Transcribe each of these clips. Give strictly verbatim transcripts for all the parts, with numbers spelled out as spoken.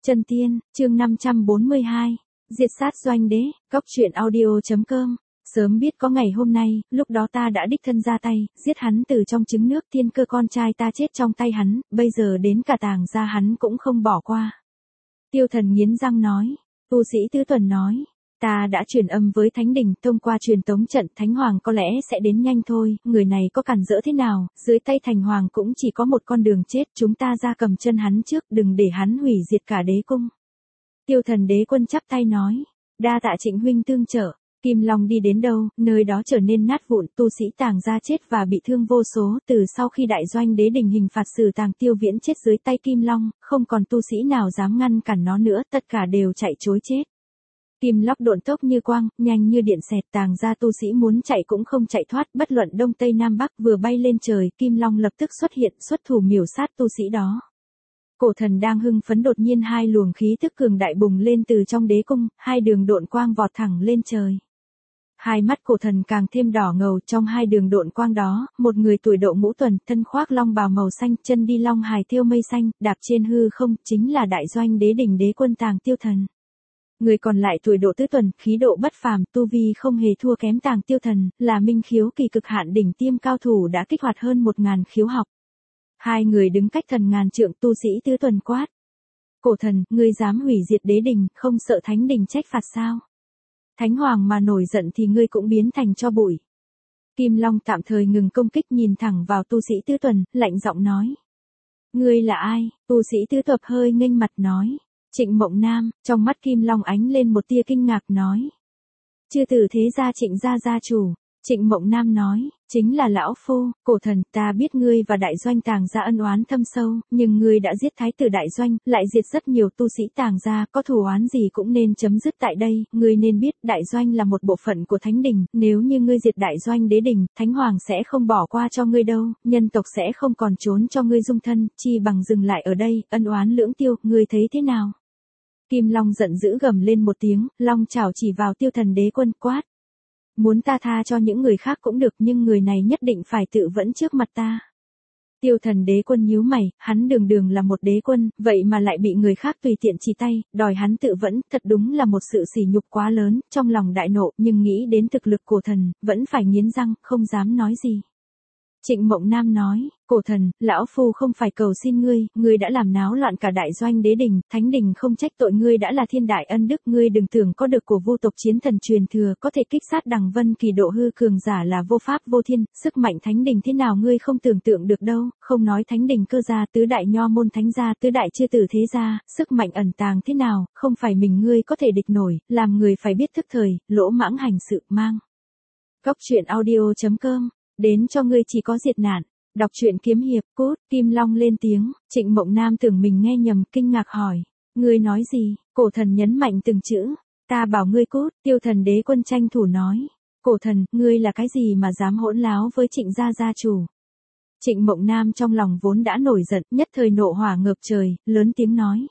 Chân Tiên, chương năm trăm bốn mươi hai, diệt sát doanh đế, cóc truyện audio.com. Sớm biết có ngày hôm nay, lúc đó ta đã đích thân ra tay, giết hắn từ trong trứng nước, tiên cơ con trai ta chết trong tay hắn, bây giờ đến cả tàng gia hắn cũng không bỏ qua. Tiêu Thần nghiến răng nói, tu sĩ Tứ Tuần nói, ta đã truyền âm với Thánh Đình, thông qua truyền tống trận, Thánh Hoàng có lẽ sẽ đến nhanh thôi, người này có cản rỡ thế nào, dưới tay Thành Hoàng cũng chỉ có một con đường chết, chúng ta ra cầm chân hắn trước, đừng để hắn hủy diệt cả đế cung. Tiêu Thần đế quân chắp tay nói, đa tạ Trịnh huynh tương trợ. Kim Long đi đến đâu, nơi đó trở nên nát vụn, tu sĩ Tàng gia chết và bị thương vô số, từ sau khi đại doanh đế đình hình phạt xử Tàng Tiêu Viễn chết dưới tay Kim Long, không còn tu sĩ nào dám ngăn cản nó nữa, tất cả đều chạy trối chết. Kim Lóc độn tốc như quang, nhanh như điện xẹt, Tàng gia tu sĩ muốn chạy cũng không chạy thoát, bất luận đông tây nam bắc, vừa bay lên trời, Kim Long lập tức xuất hiện, xuất thủ miểu sát tu sĩ đó. Cổ Thần đang hưng phấn, đột nhiên hai luồng khí tức cường đại bùng lên từ trong đế cung, hai đường độn quang vọt thẳng lên trời. Hai mắt Cổ Thần càng thêm đỏ ngầu, trong hai đường độn quang đó, một người tuổi độ ngũ tuần, thân khoác long bào màu xanh, chân đi long hài thêu mây xanh, đạp trên hư không, chính là đại doanh đế đỉnh đế quân Tàng Tiêu Thần. Người còn lại tuổi độ tứ tuần, khí độ bất phàm, tu vi không hề thua kém Tàng Tiêu Thần, là minh khiếu kỳ cực hạn đỉnh tiêm cao thủ đã kích hoạt hơn một ngàn khiếu học. Hai người đứng cách thần ngàn trượng, tu sĩ Tứ Tuần quát. Cổ Thần, ngươi dám hủy diệt đế đình, không sợ Thánh Đình trách phạt sao? Thánh Hoàng mà nổi giận thì ngươi cũng biến thành tro bụi. Kim Long tạm thời ngừng công kích, nhìn thẳng vào tu sĩ Tứ Tuần, lạnh giọng nói. Ngươi là ai? Tu sĩ Tứ Tuần hơi nghênh mặt nói. Trịnh Mộng Nam, trong mắt Kim Long ánh lên một tia kinh ngạc nói. Chư tử thế gia Trịnh gia gia chủ. Trịnh Mộng Nam nói, chính là lão phu. Cổ Thần, ta biết ngươi và đại doanh Tàng gia ân oán thâm sâu, nhưng ngươi đã giết thái tử đại doanh, lại diệt rất nhiều tu sĩ Tàng gia, có thù oán gì cũng nên chấm dứt tại đây, ngươi nên biết đại doanh là một bộ phận của Thánh Đình, nếu như ngươi diệt đại doanh đế đình, Thánh Hoàng sẽ không bỏ qua cho ngươi đâu, nhân tộc sẽ không còn trốn cho ngươi dung thân, chi bằng dừng lại ở đây, ân oán lưỡng tiêu, ngươi thấy thế nào? Kim Long giận dữ gầm lên một tiếng, long chảo chỉ vào Tiêu Thần đế quân quát. Muốn ta tha cho những người khác cũng được, nhưng người này nhất định phải tự vẫn trước mặt ta. Tiêu Thần đế quân nhíu mày, hắn đường đường là một đế quân, vậy mà lại bị người khác tùy tiện chỉ tay, đòi hắn tự vẫn, thật đúng là một sự sỉ nhục quá lớn, trong lòng đại nộ, nhưng nghĩ đến thực lực Cổ Thần, vẫn phải nghiến răng, không dám nói gì. Trịnh Mộng Nam nói, Cổ Thần, lão phu không phải cầu xin ngươi, ngươi đã làm náo loạn cả đại doanh đế đình, Thánh Đình không trách tội ngươi, đã là thiên đại ân đức, ngươi đừng tưởng có được của vô tộc chiến thần truyền thừa, có thể kích sát Đằng Vân Kỳ độ hư cường giả là vô pháp vô thiên, sức mạnh Thánh Đình thế nào ngươi không tưởng tượng được đâu, không nói Thánh Đình cơ gia, tứ đại nho môn thánh gia, tứ đại chư tử thế gia, sức mạnh ẩn tàng thế nào, không phải mình ngươi có thể địch nổi, làm người phải biết thức thời, lỗ mãng hành sự mang. Cóc truyện audio.com, đến cho ngươi chỉ có diệt nạn. Đọc truyện kiếm hiệp, cút, Kim Long lên tiếng, Trịnh Mộng Nam tưởng mình nghe nhầm, kinh ngạc hỏi. Ngươi nói gì? Cổ Thần nhấn mạnh từng chữ. Ta bảo ngươi cút, Tiêu Thần đế quân tranh thủ nói. Cổ Thần, ngươi là cái gì mà dám hỗn láo với Trịnh gia gia chủ? Trịnh Mộng Nam trong lòng vốn đã nổi giận, nhất thời nộ hỏa ngập trời, lớn tiếng nói.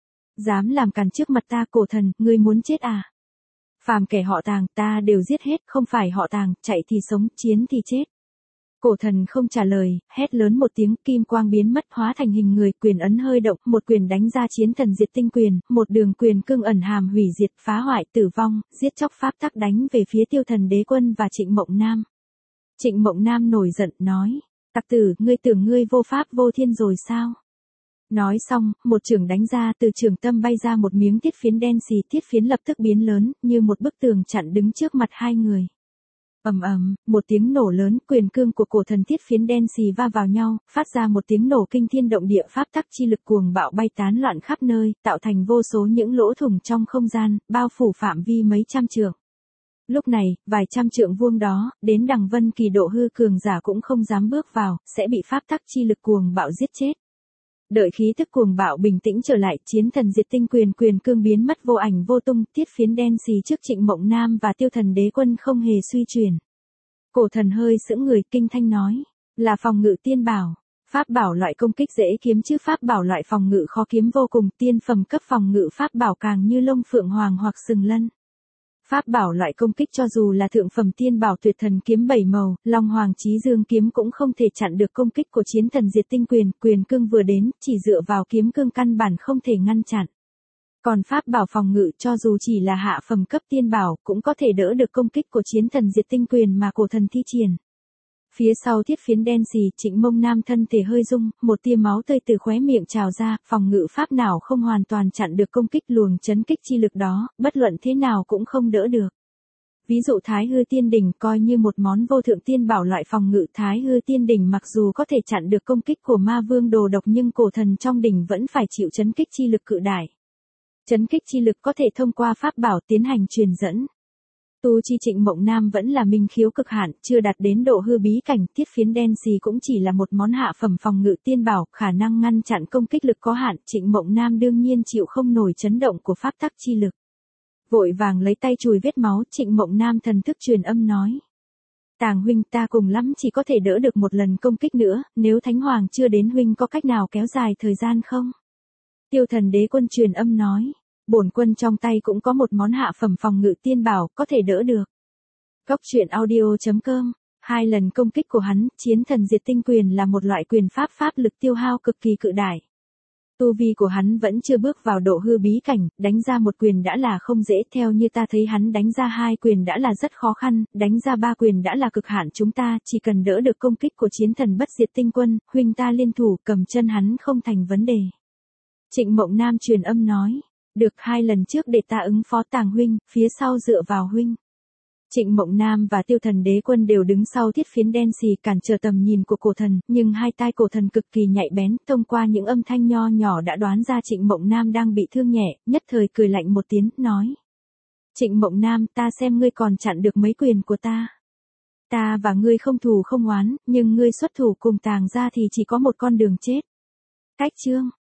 Dám làm càn trước mặt ta, Cổ Thần, ngươi muốn chết à? Phàm kẻ họ Tàng, ta đều giết hết, không phải họ Tàng, chạy thì sống, chiến thì chết. Cổ Thần không trả lời, hét lớn một tiếng, kim quang biến mất, hóa thành hình người, quyền ấn hơi động, một quyền đánh ra chiến thần diệt tinh quyền, một đường quyền cương ẩn hàm hủy diệt, phá hoại, tử vong, giết chóc pháp tắc đánh về phía Tiêu Thần đế quân và Trịnh Mộng Nam. Trịnh Mộng Nam nổi giận, nói, tặc tử, ngươi tưởng ngươi vô pháp vô thiên rồi sao? Nói xong, một chưởng đánh ra, từ chưởng tâm bay ra một miếng thiết phiến đen xì, thiết phiến lập tức biến lớn, như một bức tường chặn đứng trước mặt hai người. Ầm ầm, một tiếng nổ lớn, quyền cương của Cổ Thần thiết phiến đen xì va vào nhau, phát ra một tiếng nổ kinh thiên động địa, pháp tắc chi lực cuồng bạo bay tán loạn khắp nơi, tạo thành vô số những lỗ thủng trong không gian, bao phủ phạm vi mấy trăm trượng. Lúc này, vài trăm trượng vuông đó, đến Đằng Vân Kỳ độ hư cường giả cũng không dám bước vào, sẽ bị pháp tắc chi lực cuồng bạo giết chết. Đợi khí tức cuồng bạo bình tĩnh trở lại, chiến thần diệt tinh quyền quyền cương biến mất vô ảnh vô tung, thiết phiến đen xì trước Trịnh Mộng Nam và Tiêu Thần đế quân không hề suy chuyển. Cổ Thần hơi sững người, kinh thanh nói, là phòng ngự tiên bảo. Pháp bảo loại công kích dễ kiếm chứ pháp bảo loại phòng ngự khó kiếm vô cùng, tiên phẩm cấp phòng ngự pháp bảo càng như lông phượng hoàng hoặc sừng lân. Pháp bảo loại công kích cho dù là thượng phẩm tiên bảo tuyệt thần kiếm bảy màu, Long Hoàng Chí Dương kiếm cũng không thể chặn được công kích của chiến thần diệt tinh quyền, quyền cương vừa đến, chỉ dựa vào kiếm cương căn bản không thể ngăn chặn. Còn pháp bảo phòng ngự cho dù chỉ là hạ phẩm cấp tiên bảo cũng có thể đỡ được công kích của chiến thần diệt tinh quyền mà cổ thần thi triển. Phía sau thiết phiến đen xì, Trịnh Mộng Nam thân thể hơi rung, một tia máu tươi từ khóe miệng trào ra, phòng ngự pháp nào không hoàn toàn chặn được công kích luồng chấn kích chi lực đó, bất luận thế nào cũng không đỡ được. Ví dụ Thái Hư Tiên Đỉnh coi như một món vô thượng tiên bảo loại phòng ngự, Thái Hư Tiên Đỉnh mặc dù có thể chặn được công kích của ma vương đồ độc nhưng cổ thần trong đỉnh vẫn phải chịu chấn kích chi lực cự đại. Chấn kích chi lực có thể thông qua pháp bảo tiến hành truyền dẫn. Tu chi Trịnh Mộng Nam vẫn là minh khiếu cực hạn, chưa đạt đến độ hư bí cảnh, thiết phiến đen xì cũng chỉ là một món hạ phẩm phòng ngự tiên bảo, khả năng ngăn chặn công kích lực có hạn, Trịnh Mộng Nam đương nhiên chịu không nổi chấn động của pháp tắc chi lực. Vội vàng lấy tay chùi vết máu, Trịnh Mộng Nam thần thức truyền âm nói. Tàng huynh, ta cùng lắm chỉ có thể đỡ được một lần công kích nữa, nếu Thánh Hoàng chưa đến huynh có cách nào kéo dài thời gian không? Tiêu Thần Đế Quân truyền âm nói. Bổn quân trong tay cũng có một món hạ phẩm phòng ngự tiên bảo, có thể đỡ được. Cốc truyện audio chấm com. Hai lần công kích của hắn, chiến thần diệt tinh quyền là một loại quyền pháp pháp lực tiêu hao cực kỳ cự đại. Tu vi của hắn vẫn chưa bước vào độ hư bí cảnh, đánh ra một quyền đã là không dễ, theo như ta thấy hắn đánh ra hai quyền đã là rất khó khăn, đánh ra ba quyền đã là cực hạn, chúng ta chỉ cần đỡ được công kích của chiến thần bất diệt tinh quân, huynh ta liên thủ cầm chân hắn không thành vấn đề. Trịnh Mộng Nam truyền âm nói. Được, hai lần trước để ta ứng phó Tàng huynh, phía sau dựa vào huynh. Trịnh Mộng Nam và Tiêu Thần Đế Quân đều đứng sau thiết phiến đen xì cản trở tầm nhìn của cổ thần, nhưng hai tai cổ thần cực kỳ nhạy bén, thông qua những âm thanh nho nhỏ đã đoán ra Trịnh Mộng Nam đang bị thương nhẹ, nhất thời cười lạnh một tiếng, nói. Trịnh Mộng Nam, ta xem ngươi còn chặn được mấy quyền của ta. Ta và ngươi không thù không oán, nhưng ngươi xuất thủ cùng Tàng ra thì chỉ có một con đường chết. Cách chương.